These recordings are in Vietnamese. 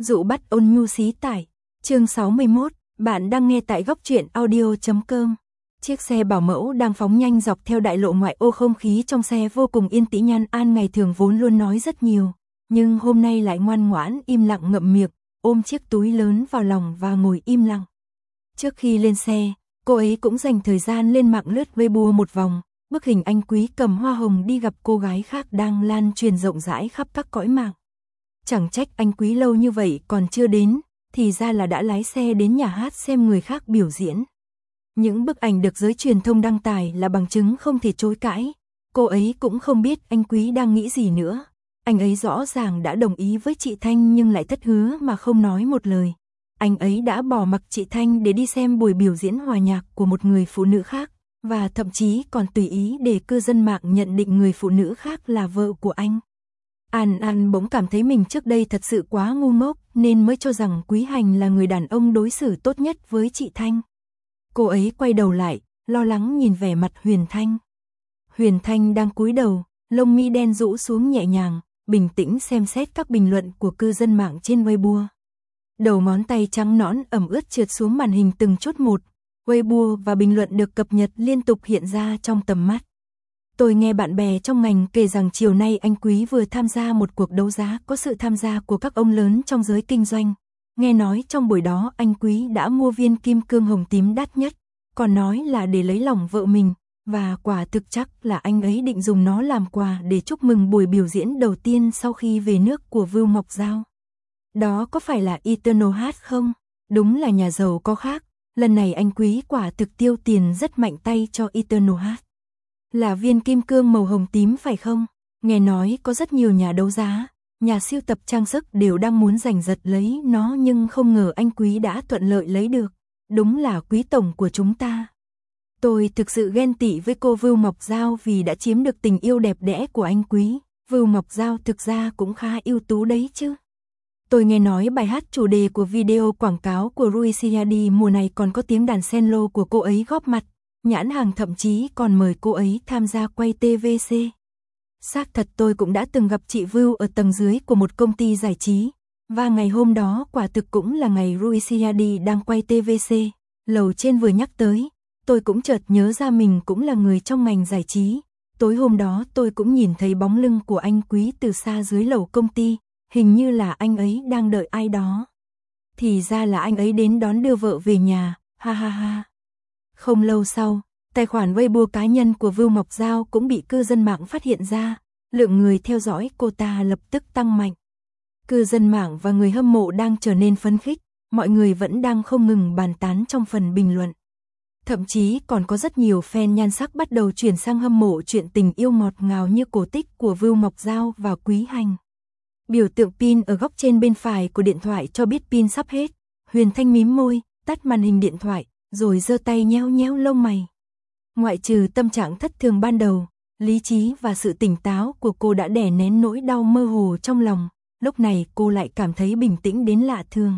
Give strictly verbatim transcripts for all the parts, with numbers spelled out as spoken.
Dụ bắt ôn nhu xí tải. Chương sáu mươi mốt, bạn đang nghe tại góc truyện audio chấm com. Chiếc xe bảo mẫu đang phóng nhanh dọc theo đại lộ ngoại ô, không khí trong xe vô cùng yên tĩnh. Nhan An ngày thường vốn luôn nói rất nhiều, nhưng hôm nay lại ngoan ngoãn im lặng ngậm miệng, ôm chiếc túi lớn vào lòng và ngồi im lặng. Trước khi lên xe, cô ấy cũng dành thời gian lên mạng lướt Weibo một vòng. Bức hình anh Quý cầm hoa hồng đi gặp cô gái khác đang lan truyền rộng rãi khắp các cõi mạng. Chẳng trách anh Quý lâu như vậy còn chưa đến, thì ra là đã lái xe đến nhà hát xem người khác biểu diễn. Những bức ảnh được giới truyền thông đăng tải là bằng chứng không thể chối cãi. Cô ấy cũng không biết anh Quý đang nghĩ gì nữa. Anh ấy rõ ràng đã đồng ý với chị Thanh nhưng lại thất hứa mà không nói một lời. Anh ấy đã bỏ mặc chị Thanh để đi xem buổi biểu diễn hòa nhạc của một người phụ nữ khác, và thậm chí còn tùy ý để cư dân mạng nhận định người phụ nữ khác là vợ của anh. An An bỗng cảm thấy mình trước đây thật sự quá ngu ngốc nên mới cho rằng Quý Hành là người đàn ông đối xử tốt nhất với chị Thanh. Cô ấy quay đầu lại, lo lắng nhìn vẻ mặt Huyền Thanh. Huyền Thanh đang cúi đầu, lông mi đen rũ xuống nhẹ nhàng, bình tĩnh xem xét các bình luận của cư dân mạng trên Weibo. Đầu ngón tay trắng nõn ẩm ướt trượt xuống màn hình từng chút một. Weibo và bình luận được cập nhật liên tục hiện ra trong tầm mắt. Tôi nghe bạn bè trong ngành kể rằng chiều nay anh Quý vừa tham gia một cuộc đấu giá có sự tham gia của các ông lớn trong giới kinh doanh. Nghe nói trong buổi đó anh Quý đã mua viên kim cương hồng tím đắt nhất, còn nói là để lấy lòng vợ mình, và quả thực chắc là anh ấy định dùng nó làm quà để chúc mừng buổi biểu diễn đầu tiên sau khi về nước của Vưu Ngọc Giao. Đó có phải là Eternal Heart không? Đúng là nhà giàu có khác. Lần này anh Quý quả thực tiêu tiền rất mạnh tay cho Eternal Heart. Là viên kim cương màu hồng tím phải không? Nghe nói có rất nhiều nhà đấu giá, nhà sưu tập trang sức đều đang muốn giành giật lấy nó, nhưng không ngờ anh Quý đã thuận lợi lấy được. Đúng là Quý tổng của chúng ta. Tôi thực sự ghen tị với cô Vưu Ngọc Giao vì đã chiếm được tình yêu đẹp đẽ của anh Quý. Vưu Ngọc Giao thực ra cũng khá ưu tú đấy chứ. Tôi nghe nói bài hát chủ đề của video quảng cáo của Rui Siadi mùa này còn có tiếng đàn cello của cô ấy góp mặt. Nhãn hàng thậm chí còn mời cô ấy tham gia quay tê vê xê. Xác thật tôi cũng đã từng gặp chị Vưu ở tầng dưới của một công ty giải trí. Và ngày hôm đó quả thực cũng là ngày Rui Siadi đang quay tê vê xê. Lầu trên vừa nhắc tới, tôi cũng chợt nhớ ra mình cũng là người trong ngành giải trí. Tối hôm đó tôi cũng nhìn thấy bóng lưng của anh Quý từ xa dưới lầu công ty. Hình như là anh ấy đang đợi ai đó. Thì ra là anh ấy đến đón đưa vợ về nhà, ha ha ha. Không lâu sau, tài khoản Weibo cá nhân của Vưu Ngọc Giao cũng bị cư dân mạng phát hiện ra. Lượng người theo dõi cô ta lập tức tăng mạnh. Cư dân mạng và người hâm mộ đang trở nên phấn khích, mọi người vẫn đang không ngừng bàn tán trong phần bình luận. Thậm chí còn có rất nhiều fan nhan sắc bắt đầu chuyển sang hâm mộ chuyện tình yêu ngọt ngào như cổ tích của Vưu Ngọc Giao và Quý Hành. Biểu tượng pin ở góc trên bên phải của điện thoại cho biết pin sắp hết. Huyền Thanh mím môi, tắt màn hình điện thoại, rồi giơ tay nhéo nhéo lông mày. Ngoại trừ tâm trạng thất thường ban đầu, lý trí và sự tỉnh táo của cô đã đè nén nỗi đau mơ hồ trong lòng. Lúc này cô lại cảm thấy bình tĩnh đến lạ thường.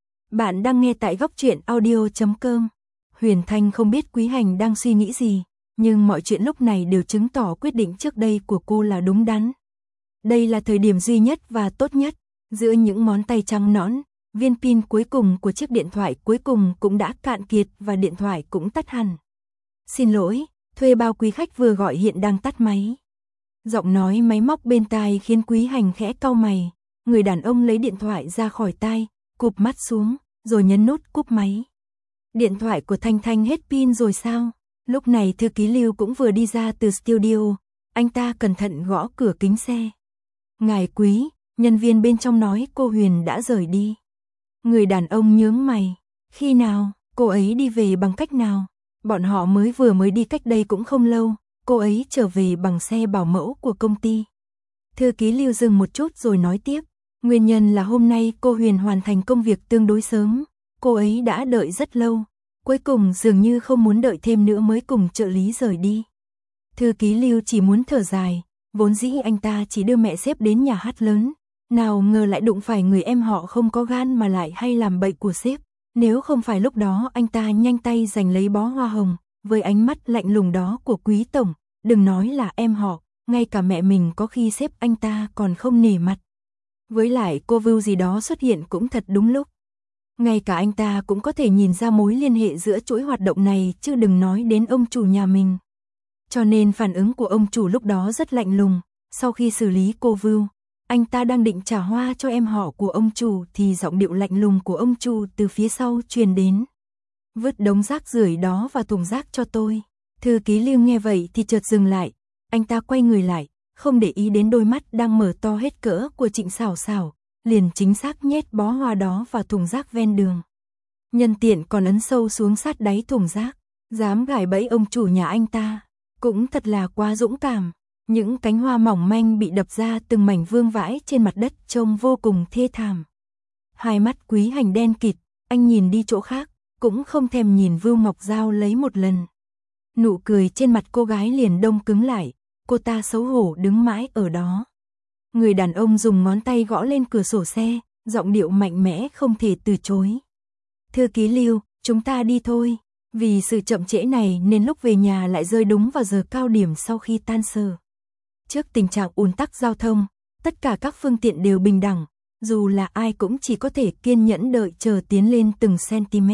Bạn đang nghe tại góc truyện audio chấm com. Huyền Thanh không biết Quý Hành đang suy nghĩ gì, nhưng mọi chuyện lúc này đều chứng tỏ quyết định trước đây của cô là đúng đắn. Đây là thời điểm duy nhất và tốt nhất. Giữa những ngón tay trắng nõn, viên pin cuối cùng của chiếc điện thoại cuối cùng cũng đã cạn kiệt và điện thoại cũng tắt hẳn. Xin lỗi, thuê bao quý khách vừa gọi hiện đang tắt máy. Giọng nói máy móc bên tai khiến Quý Hành khẽ cau mày. Người đàn ông lấy điện thoại ra khỏi tai, cụp mắt xuống, rồi nhấn nút cúp máy. Điện thoại của Thanh Thanh hết pin rồi sao? Lúc này thư ký Lưu cũng vừa đi ra từ studio. Anh ta cẩn thận gõ cửa kính xe. Ngài Quý, nhân viên bên trong nói cô Huyền đã rời đi. Người đàn ông nhướng mày. Khi nào, cô ấy đi về bằng cách nào? Bọn họ mới vừa mới đi cách đây cũng không lâu, cô ấy trở về bằng xe bảo mẫu của công ty. Thư ký Lưu dừng một chút rồi nói tiếp. Nguyên nhân là hôm nay cô Huyền hoàn thành công việc tương đối sớm. Cô ấy đã đợi rất lâu. Cuối cùng dường như không muốn đợi thêm nữa mới cùng trợ lý rời đi. Thư ký Lưu chỉ muốn thở dài. Vốn dĩ anh ta chỉ đưa mẹ sếp đến nhà hát lớn, nào ngờ lại đụng phải người em họ không có gan mà lại hay làm bậy của sếp. Nếu không phải lúc đó anh ta nhanh tay giành lấy bó hoa hồng, với ánh mắt lạnh lùng đó của Quý tổng, đừng nói là em họ, ngay cả mẹ mình có khi sếp anh ta còn không nể mặt. Với lại cô Vưu gì đó xuất hiện cũng thật đúng lúc. Ngay cả anh ta cũng có thể nhìn ra mối liên hệ giữa chuỗi hoạt động này chứ đừng nói đến ông chủ nhà mình. Cho nên phản ứng của ông chủ lúc đó rất lạnh lùng. Sau khi xử lý cô Vưu, anh ta đang định trả hoa cho em họ của ông chủ thì giọng điệu lạnh lùng của ông chủ từ phía sau truyền đến. Vứt đống rác rưởi đó vào thùng rác cho tôi. Thư ký Lưu nghe vậy thì chợt dừng lại. Anh ta quay người lại, không để ý đến đôi mắt đang mở to hết cỡ của Trịnh Sảo Sảo, liền chính xác nhét bó hoa đó vào thùng rác ven đường. Nhân tiện còn ấn sâu xuống sát đáy thùng rác, dám gài bẫy ông chủ nhà anh ta, cũng thật là quá dũng cảm. Những cánh hoa mỏng manh bị đập ra từng mảnh vương vãi trên mặt đất trông vô cùng thê thảm. Hai mắt Quý Hành đen kịt, anh nhìn đi chỗ khác, cũng không thèm nhìn Vưu Ngọc Giao lấy một lần. Nụ cười trên mặt cô gái liền đông cứng lại, cô ta xấu hổ đứng mãi ở đó. Người đàn ông dùng ngón tay gõ lên cửa sổ xe, giọng điệu mạnh mẽ không thể từ chối. Thư ký Lưu, chúng ta đi thôi. Vì sự chậm trễ này nên lúc về nhà lại rơi đúng vào giờ cao điểm sau khi tan sở. Trước tình trạng ùn tắc giao thông, tất cả các phương tiện đều bình đẳng, dù là ai cũng chỉ có thể kiên nhẫn đợi chờ tiến lên từng cm.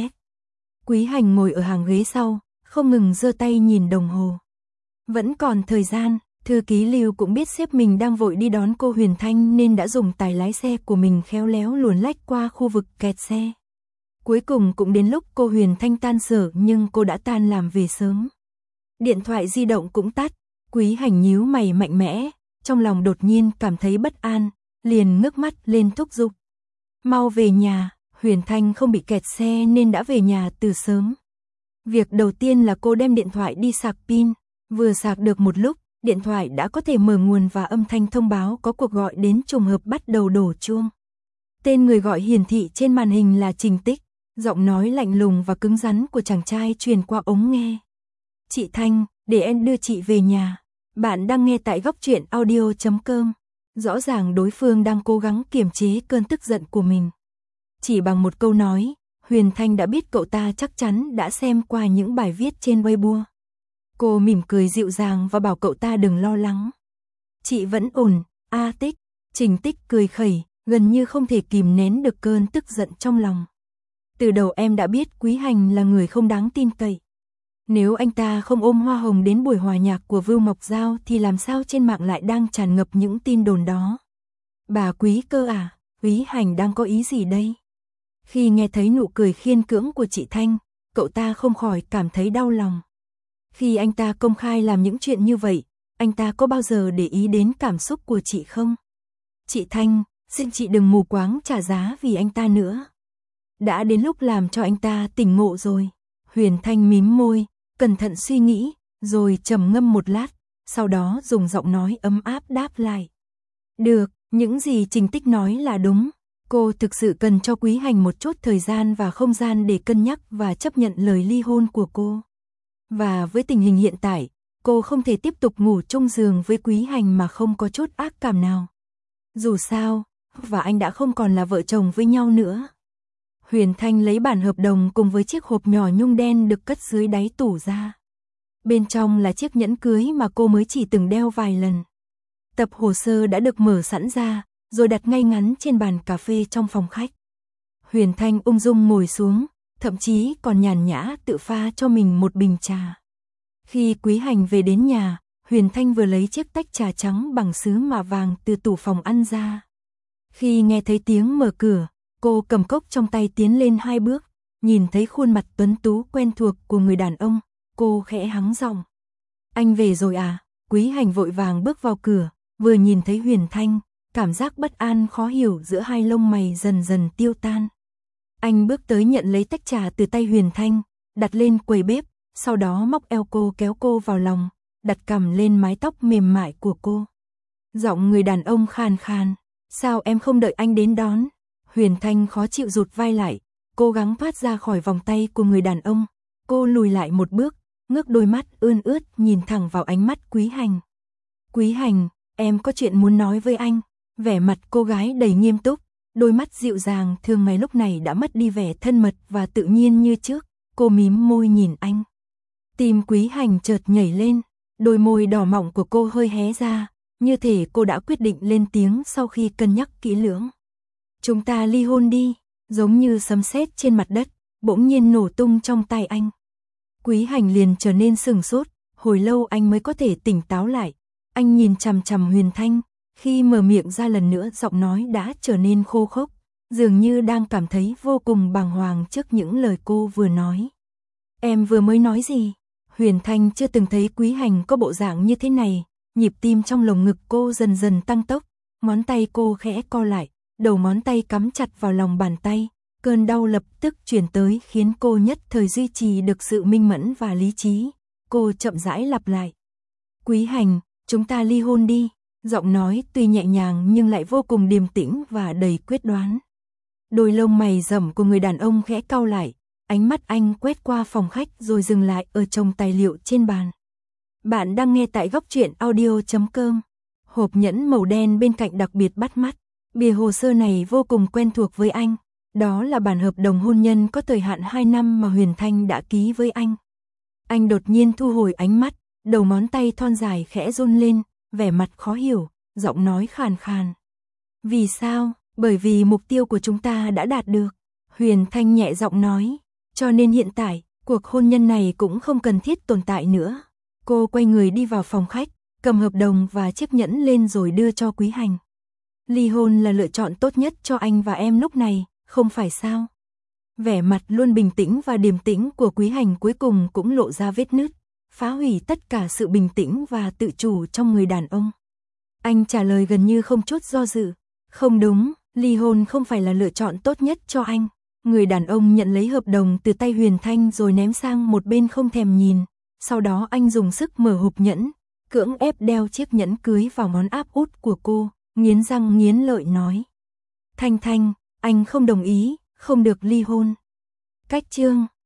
Quý Hành ngồi ở hàng ghế sau, không ngừng giơ tay nhìn đồng hồ. Vẫn còn thời gian, thư ký Lưu cũng biết sếp mình đang vội đi đón cô Huyền Thanh nên đã dùng tài lái xe của mình khéo léo luồn lách qua khu vực kẹt xe. Cuối cùng cũng đến lúc cô Huyền Thanh tan sở nhưng cô đã tan làm về sớm. Điện thoại di động cũng tắt, Quý Hành nhíu mày mạnh mẽ, trong lòng đột nhiên cảm thấy bất an, liền ngước mắt lên thúc giục. Mau về nhà, Huyền Thanh không bị kẹt xe nên đã về nhà từ sớm. Việc đầu tiên là cô đem điện thoại đi sạc pin, vừa sạc được một lúc, điện thoại đã có thể mở nguồn và âm thanh thông báo có cuộc gọi đến trùng hợp bắt đầu đổ chuông. Tên người gọi hiển thị trên màn hình là Trình Tích, giọng nói lạnh lùng và cứng rắn của chàng trai truyền qua ống nghe. Chị Thanh, để em đưa chị về nhà. Bạn đang nghe tại góc truyện audio chấm com. Rõ ràng đối phương đang cố gắng kiềm chế cơn tức giận của mình. Chỉ bằng một câu nói, Huyền Thanh đã biết cậu ta chắc chắn đã xem qua những bài viết trên Weibo. Cô mỉm cười dịu dàng và bảo cậu ta đừng lo lắng. Chị vẫn ổn, A Tích. Trình Tích cười khẩy, gần như không thể kìm nén được cơn tức giận trong lòng. Từ đầu em đã biết Quý Hành là người không đáng tin cậy. Nếu anh ta không ôm hoa hồng đến buổi hòa nhạc của Vưu Ngọc Giao thì làm sao trên mạng lại đang tràn ngập những tin đồn đó. Bà Quý cơ à, Quý Hành đang có ý gì đây? Khi nghe thấy nụ cười khiên cưỡng của chị Thanh, cậu ta không khỏi cảm thấy đau lòng. Khi anh ta công khai làm những chuyện như vậy, anh ta có bao giờ để ý đến cảm xúc của chị không? Chị Thanh, xin chị đừng mù quáng trả giá vì anh ta nữa. Đã đến lúc làm cho anh ta tỉnh ngộ rồi. Huyền Thanh mím môi, cẩn thận suy nghĩ, rồi trầm ngâm một lát, sau đó dùng giọng nói ấm áp đáp lại. Được, những gì Trình Tích nói là đúng. Cô thực sự cần cho Quý Hành một chút thời gian và không gian để cân nhắc và chấp nhận lời ly hôn của cô. Và với tình hình hiện tại, cô không thể tiếp tục ngủ chung giường với Quý Hành mà không có chút ác cảm nào. Dù sao, và anh đã không còn là vợ chồng với nhau nữa. Huyền Thanh lấy bản hợp đồng cùng với chiếc hộp nhỏ nhung đen được cất dưới đáy tủ ra. Bên trong là chiếc nhẫn cưới mà cô mới chỉ từng đeo vài lần. Tập hồ sơ đã được mở sẵn ra, rồi đặt ngay ngắn trên bàn cà phê trong phòng khách. Huyền Thanh ung dung ngồi xuống, thậm chí còn nhàn nhã tự pha cho mình một bình trà. Khi Quý Hành về đến nhà, Huyền Thanh vừa lấy chiếc tách trà trắng bằng sứ mạ vàng từ tủ phòng ăn ra. Khi nghe thấy tiếng mở cửa, cô cầm cốc trong tay tiến lên hai bước, nhìn thấy khuôn mặt tuấn tú quen thuộc của người đàn ông, cô khẽ hắng giọng. Anh về rồi à? Quý Hành vội vàng bước vào cửa, vừa nhìn thấy Huyền Thanh, cảm giác bất an khó hiểu giữa hai lông mày dần dần tiêu tan. Anh bước tới nhận lấy tách trà từ tay Huyền Thanh, đặt lên quầy bếp, sau đó móc eo cô kéo cô vào lòng, đặt cằm lên mái tóc mềm mại của cô. Giọng người đàn ông khàn khàn, sao em không đợi anh đến đón? Huyền Thanh khó chịu rụt vai lại, cố gắng thoát ra khỏi vòng tay của người đàn ông. Cô lùi lại một bước, ngước đôi mắt ươn ướt nhìn thẳng vào ánh mắt Quý Hành. Quý Hành, em có chuyện muốn nói với anh. Vẻ mặt cô gái đầy nghiêm túc, đôi mắt dịu dàng thường ngày lúc này đã mất đi vẻ thân mật và tự nhiên như trước. Cô mím môi nhìn anh. Tim Quý Hành chợt nhảy lên, đôi môi đỏ mọng của cô hơi hé ra, như thể cô đã quyết định lên tiếng sau khi cân nhắc kỹ lưỡng. Chúng ta ly hôn đi, giống như sấm sét trên mặt đất, bỗng nhiên nổ tung trong tay anh. Quý Hành liền trở nên sửng sốt, hồi lâu anh mới có thể tỉnh táo lại. Anh nhìn chằm chằm Huyền Thanh, khi mở miệng ra lần nữa giọng nói đã trở nên khô khốc, dường như đang cảm thấy vô cùng bàng hoàng trước những lời cô vừa nói. Em vừa mới nói gì? Huyền Thanh chưa từng thấy Quý Hành có bộ dạng như thế này, nhịp tim trong lồng ngực cô dần dần tăng tốc, ngón tay cô khẽ co lại, đầu ngón tay cắm chặt vào lòng bàn tay, cơn đau lập tức truyền tới khiến cô nhất thời duy trì được sự minh mẫn và lý trí. Cô chậm rãi lặp lại. Quý Hành, chúng ta ly hôn đi. Giọng nói tuy nhẹ nhàng nhưng lại vô cùng điềm tĩnh và đầy quyết đoán. Đôi lông mày rậm của người đàn ông khẽ cau lại, ánh mắt anh quét qua phòng khách rồi dừng lại ở chồng tài liệu trên bàn. Bạn đang nghe tại góc truyện audio chấm com. Hộp nhẫn màu đen bên cạnh đặc biệt bắt mắt. Bìa hồ sơ này vô cùng quen thuộc với anh. Đó là bản hợp đồng hôn nhân có thời hạn hai năm mà Huyền Thanh đã ký với anh. Anh đột nhiên thu hồi ánh mắt, đầu ngón tay thon dài khẽ run lên, vẻ mặt khó hiểu, giọng nói khàn khàn. Vì sao? Bởi vì mục tiêu của chúng ta đã đạt được. Huyền Thanh nhẹ giọng nói, cho nên hiện tại, cuộc hôn nhân này cũng không cần thiết tồn tại nữa. Cô quay người đi vào phòng khách, cầm hợp đồng và chiếc nhẫn lên rồi đưa cho Quý Hành. Ly hôn là lựa chọn tốt nhất cho anh và em lúc này, không phải sao? Vẻ mặt luôn bình tĩnh và điềm tĩnh của Quý Hành cuối cùng cũng lộ ra vết nứt, phá hủy tất cả sự bình tĩnh và tự chủ trong người đàn ông. Anh trả lời gần như không chút do dự. Không đúng, ly hôn không phải là lựa chọn tốt nhất cho anh. Người đàn ông nhận lấy hợp đồng từ tay Huyền Thanh rồi ném sang một bên không thèm nhìn. Sau đó anh dùng sức mở hộp nhẫn, cưỡng ép đeo chiếc nhẫn cưới vào ngón áp út của cô, nghiến răng nghiến lợi nói. Thanh Thanh, anh không đồng ý, không được ly hôn. Cách chương